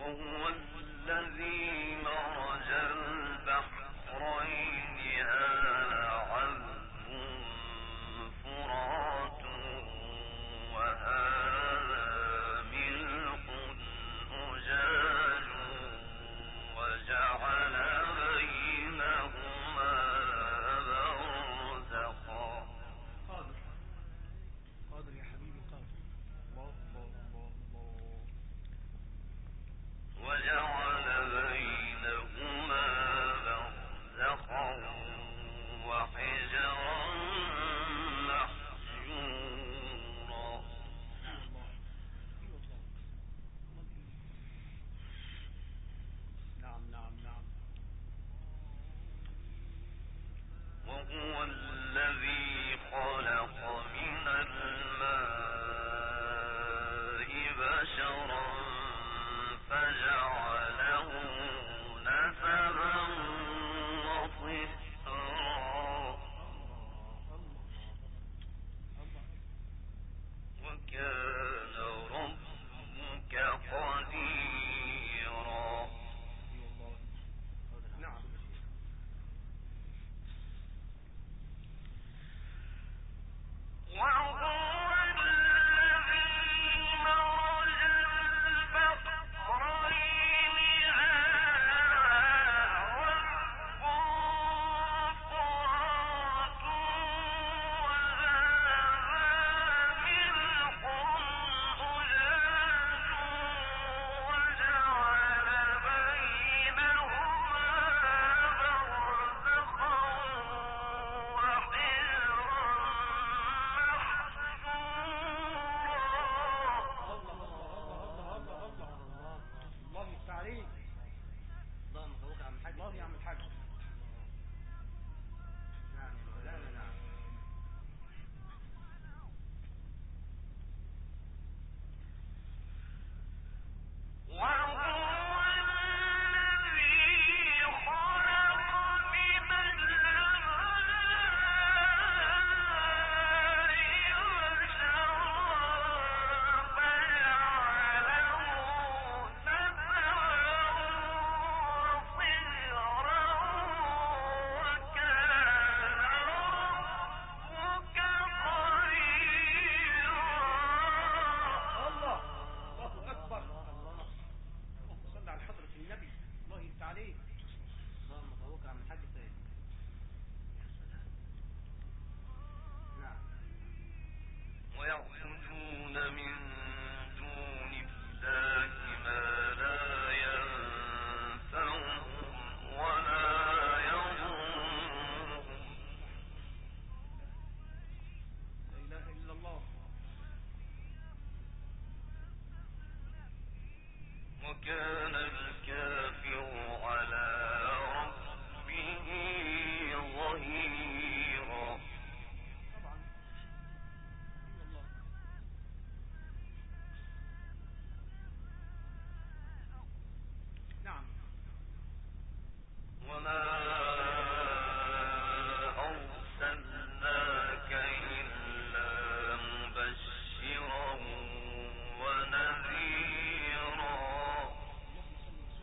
وهو الذي مرج البحرين هذا عذب فرات وهذا ملح أجاج وجعل بينهما برزخا. قادر يا حبيبي قادر. الله الله الله الله. وجعل بينهما برزخا وحجرا محجورا. نعم نعم نعم. وهو الذي خلق من الماء بشرا فجعله نسبا وصهرا وكان ربك قديرا. نعم. وهو الذي مرج البحرين الله يا عم الحاج. نعم لا لا نعم. ويعبدون من دون الله ما لا ينفعهم ولا يضرهم. لا إله إلا الله. وكان الكافر على ربه ظهيرا. طبعا. الله. نعم. وما أرسلناك إلا مبشرا ونذيرا.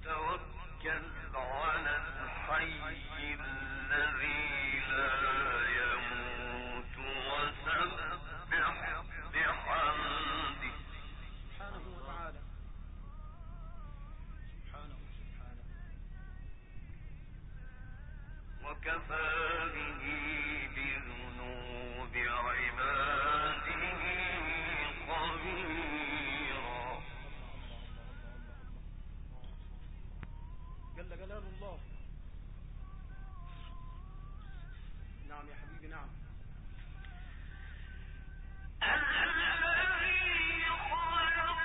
توكل على الحي الذي لا يموت وسبح بحمده سبحانه وتعالى. سبحانه وكفى به بذنوب عباده خبيرا. جل جلال الله. نعم يا حبيبي، نعم. الذي خلق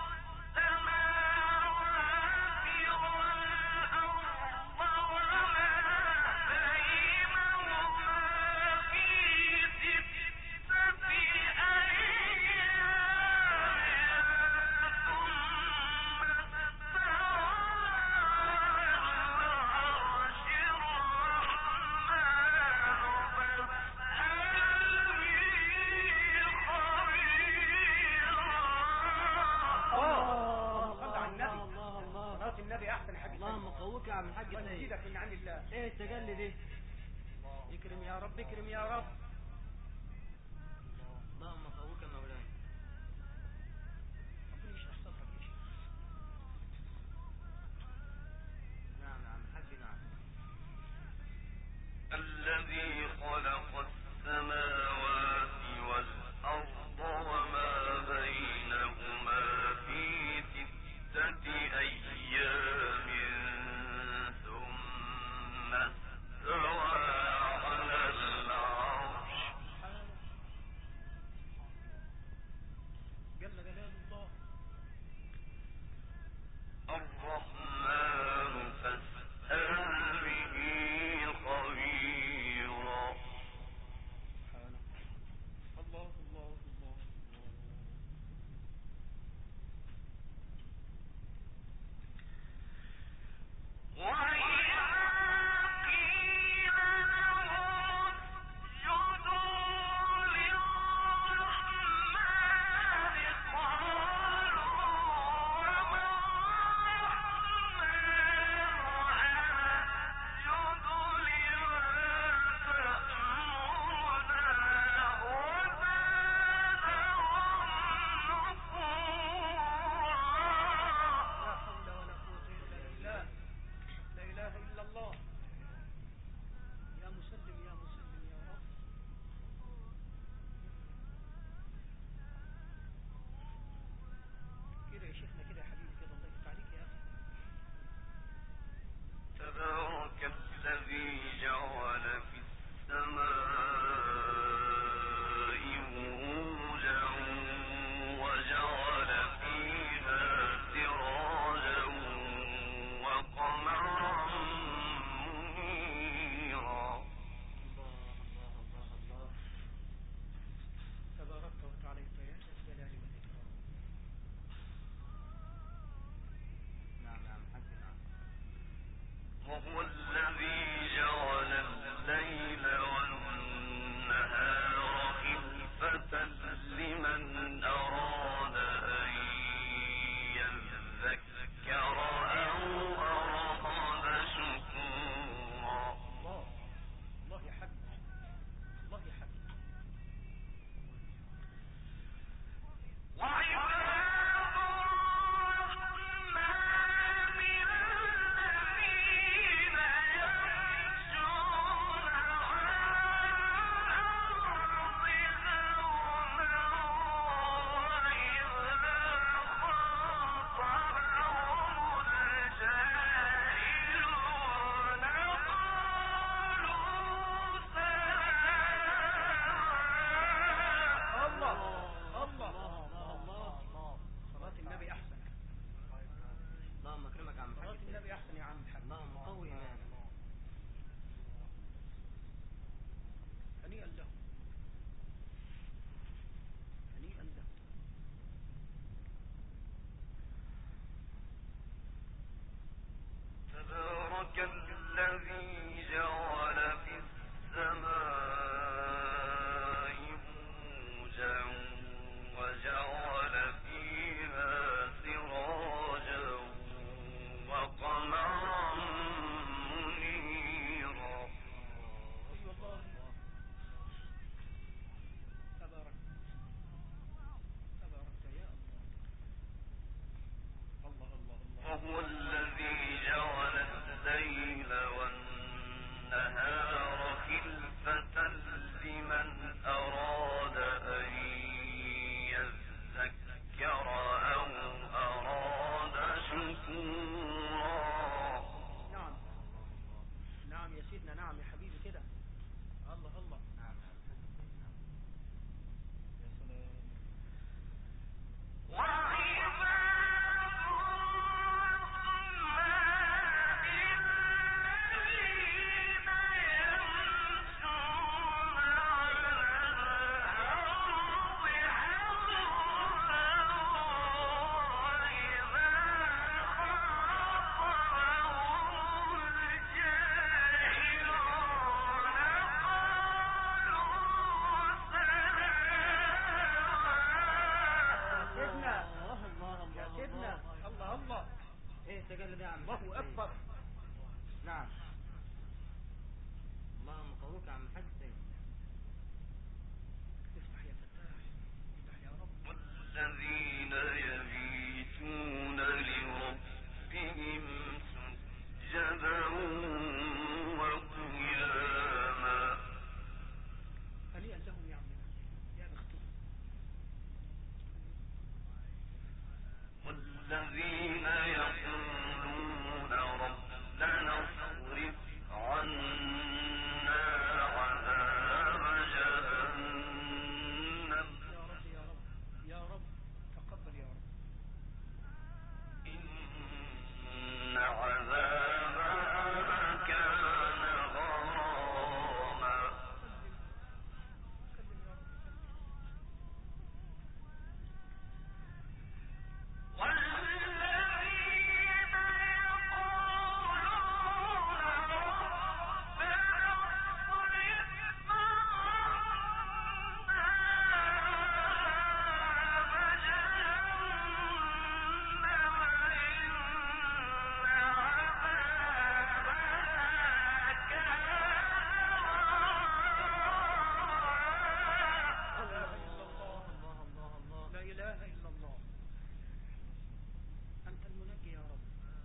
السماوات والأرض وما بينهما في 6 أيام ثم استوى على العرش الرحمن النبي احسن حاجه. اللهم قوك يا عم الحاج. الله يزيدك من عند الله. ايه التجلي دي؟ اكرم يا رب، اكرم يا رب. اللهم قوك يا مولانا. ربنا يشرح صدرك يا شيخ. نعم يا عم الحاج، نعم. الذي خلق السماوات والأرض وما بينهما في 6 أيام ثم استوى على العرش جل جلال الله. الرحمن فاسأل به خبيرا. سبحانه. الله الله الله الله. وإذا قيل لهم اسجدوا للرحمن قالوا وما الرحمن أسجد لمن تأمرنا وزادهم نفورا. لا إله إلا الله. يا مسلم يا مسلم يا رب. كده يا شيخنا، كده يا حبيبي، كده الله يفتح عليك يا أخي. تبارك الذي جعل في السماء بروجا وجعل فيها سراجا وقمرا منيرا. الله الله الله الله. تباركت وتعاليت يا ذا الجلال والإكرام. نعم يا عم الحاج، نعم. وهو الذي جعل الليل والنهار خلفة لمن أراد أن يذكر أو أراد شكورا. الله الله يا حبيبي، الله يا حبيبي. وعباد الرحمن الذين يمشون على الأرض هونا وإذا خاطبهم الجاهلون قالوا سلاما. الله الله الله. صلاة النبي أحسن. اللهم اكرمك يا عم الحاج. صلاة النبي أحسن يا عم الحاج. اللهم قوي ايمانك. هنيئا له، هنيئا له. تبارك الذي جعل في السماء بروجا وجعل فيها سراجا وقمرا النهار خلفة لمن أراد أن يذكر أو أراد شكورا. نعم نعم يا سيدنا، نعم يا حبيبي كده. الله الله. نعم يا سلام. التجلي ده يا عم الله الحاج سيد. أكبر. نعم. اللهم قويك يا عم الحاج سيد. افتح يا فتاح، افتح يا رب. والذين يبيتون لربهم سجدا وقياما. هنيئا لهم يا عمنا، يا بختهم. والذين يقولون ربنا اصرف عنا عذاب جهنم يا رب يا رب يا رب، تقبل يا رب. إن عذابها كان غراما. سلم يا رب، سلم. لا إله إلا الله، أنت المنجي يا رب.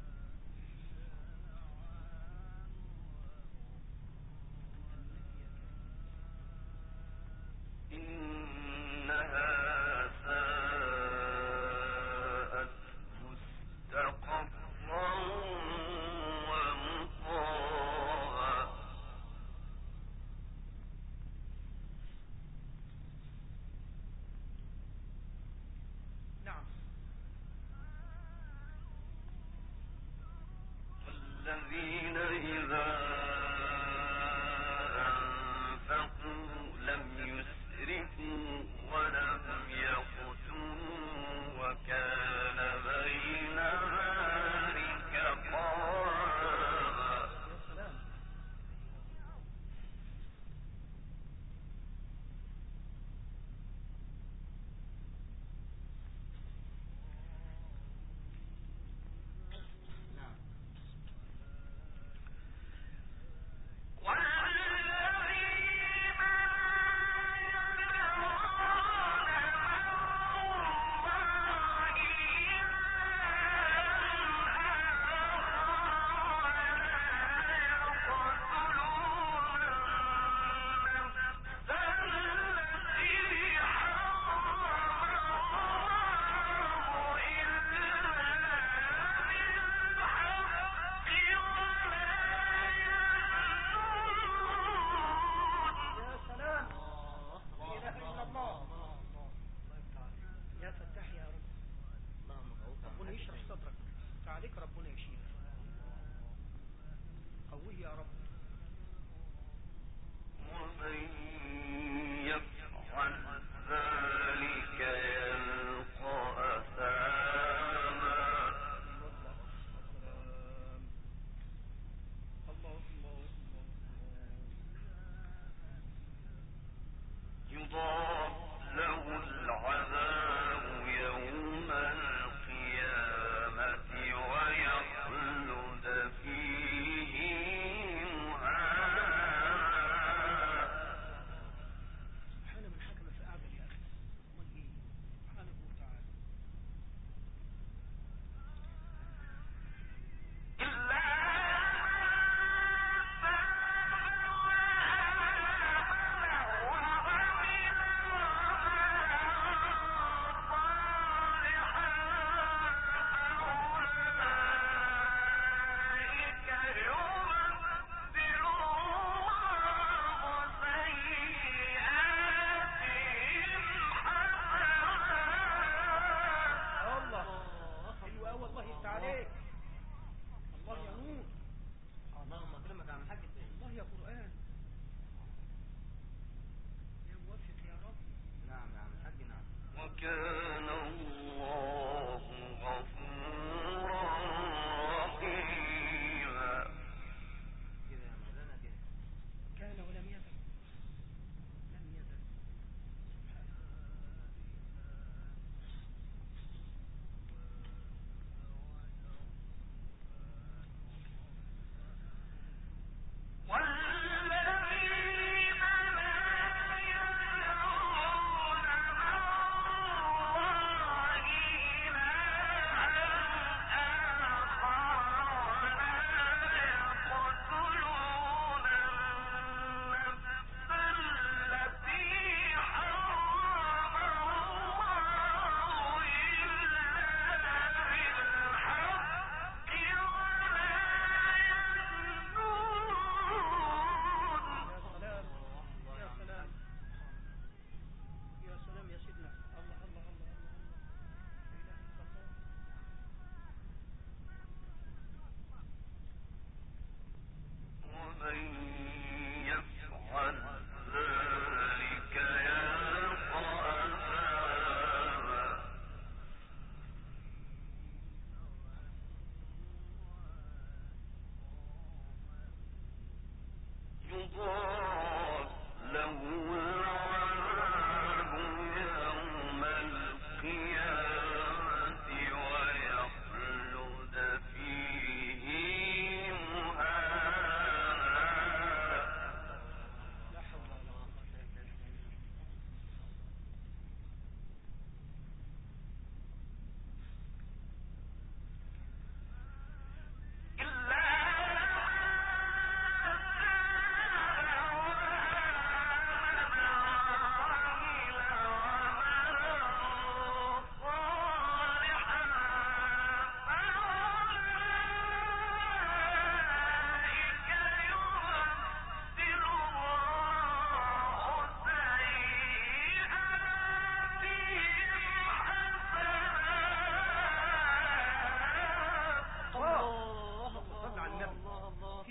أنت المنجي يا كريم. إنها ساءت مستقرا ومقاما. نعم. والذين إذا أنفقوا لم يسرفوا ولم يقتروا وكان بين ذلك قواما. يا سلام. نعم. يا سلام. لا إله إلا الله. يا فتاح يا رب. اللهم قويك يا عم ربنا الحاج يشرح سيد. صدرك، تعاليك ربنا يشيل. قويه يا رب. ومن يفعل ذلك يلقى أثاما. الله الله يضاعف له العذاب يوم القيامة ويخلد فيه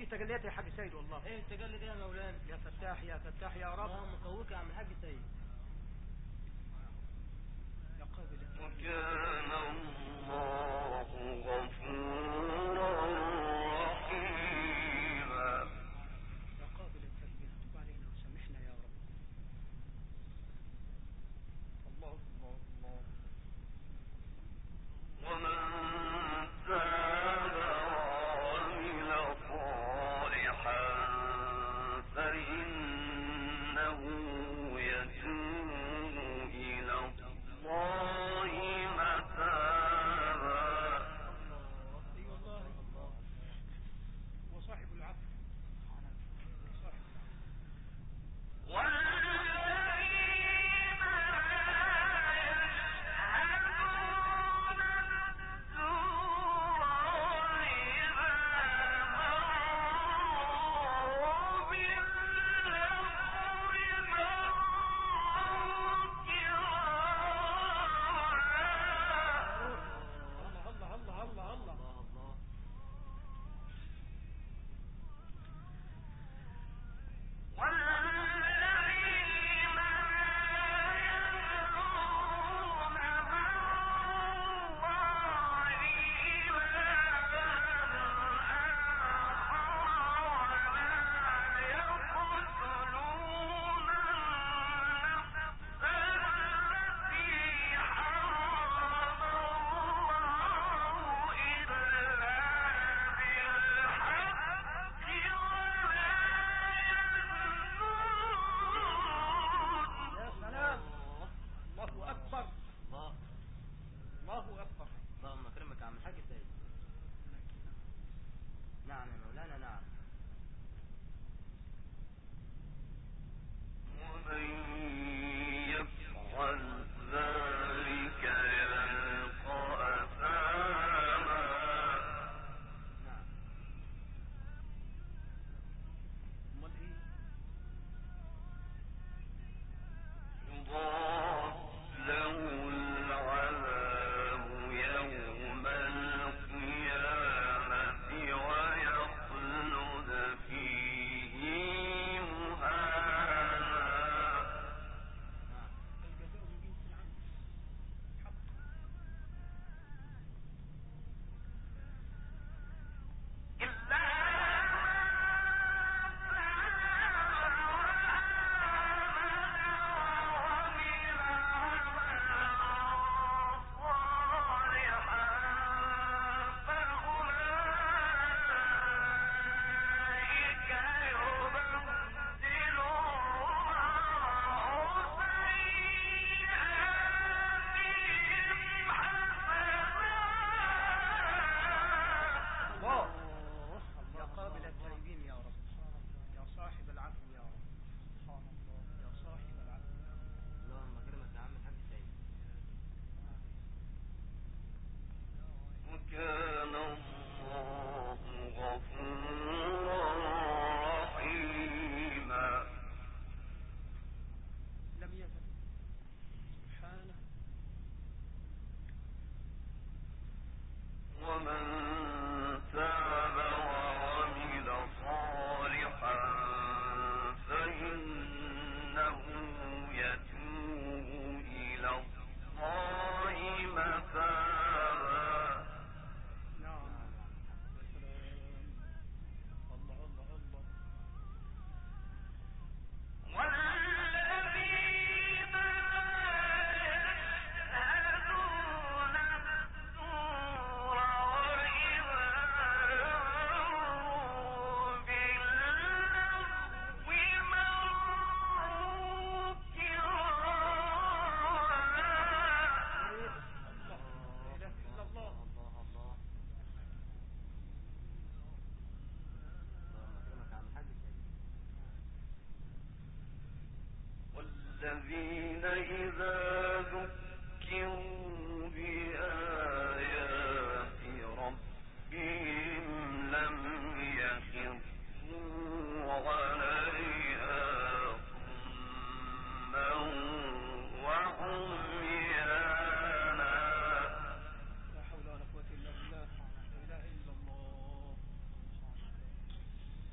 في تجليات يا حاج سيد والله. ايه التجلي ده يا مولانا؟ يا فتاح يا فتاح يا رب. اللهم قويك يا عم الحاج سيد. يا قابل التوبة. وكان الله غفورا رحيما. يا قابل التوبة تب علينا وسامحنا يا رب. الله الله الله. ومن تاب وعمل صالحا فإنه يتوب إلى الله متابا. اي والله الله. وصاحب العفو. وصاحب العفو. والذين يشهدون الزور إذا مروا باللغو مروا كراما. الله الله الله الله الله. الله الله. والذين لا يدعون مع الله إلها آخر ولا يقتلون النفس التي حرم الله إلا بالحق ولا يا سلام. الله اكبر. الله. الله اكبر. اللهم اكرمك يا عم الحاج سيد. نعم يا مولانا نعم. ومن يفعل ذلك يلقى أثاما. نعم. امال ايه؟ يضاعف له العذاب يوم القيامة ويخلد فيه مهانا. نعم. الجزاء من جنس العمل. حق. إلا الله. يا قابل التائبين يا رب. يا صاحب العفو يا رب. يا صاحب العفو. اللهم اكرمك يا عم الحاج سيد. وكان الله غفورا رحيما. لم يزل سبحانه. ومن تاب وعمل صالحا فإنه يتوب إلى الله متابا. نعم. يا سلام. الله الله الله. والذين لا يشهدون الزور وإذا مروا باللغو مروا كراما. لا اله الا الله. الله الله. اللهم اكرمك يا عم الحاج سيد. والذين إذا ذكروا بآيات ربهم لم يخروا عليها صما وعميانا. لا حول ولا قوة الا بالله. لا اله الا الله.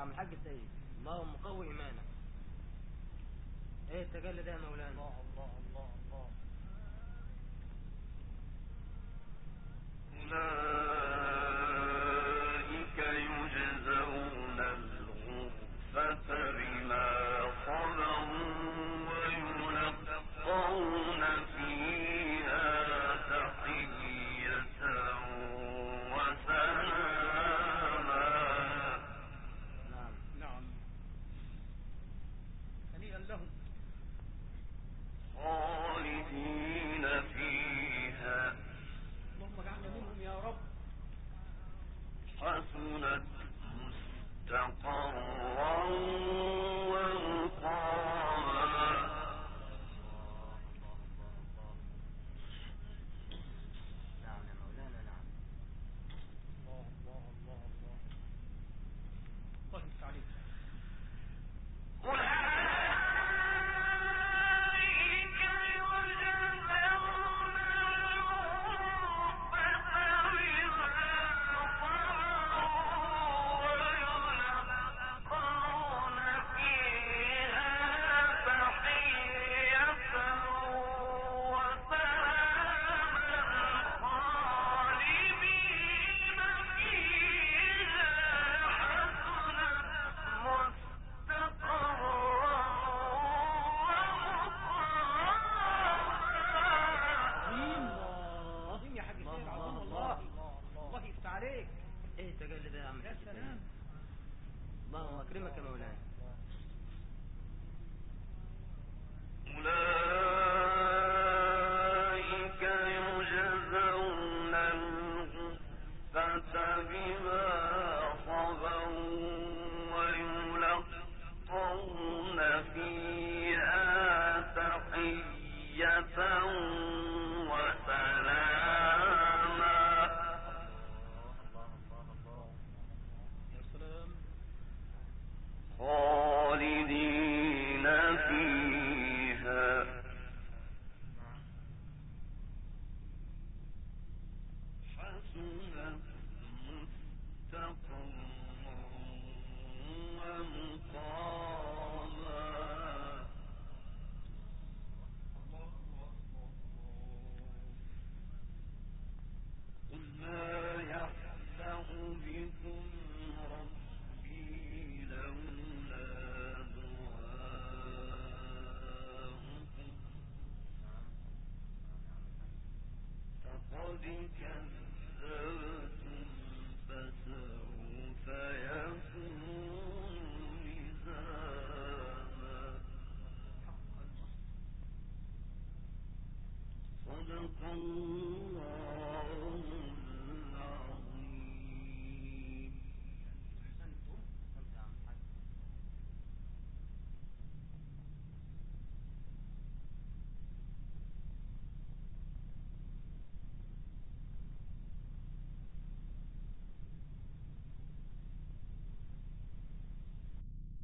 عم الحاج سيد، اللهم قوي إيمانك. ايه التجلي ده يا مولانا؟ الله الله الله الله. أولئك يجزون الغرفة بما صبروا ويلقون فيها تحية وسلاما. نعم. نعم. هنيئا لهم. خالدين فيها اللهم اجعلنا منهم يا رب. حسنت مستقرا ومقاما. نعم يا مولانا. نعم. الله الله الله الله. الله يفتح عليك. عظيم يا حاج سيد، عظيم والله. الله يفتح عليك. ايه التجلي ده يا عم يا الحاج سيد؟ سلام. اللهم اكرمك يا مولانا. أولئك يجزون الغرفة بما صبروا ويلقون فيها تحية وسلاما. يا سلام. خالدين فيها حسنت مستقرا ومقاما. قل ما يفتح بكم ربي لولا دعاؤكم فقد كذبتم فسوف يكون لزاما. صدق الله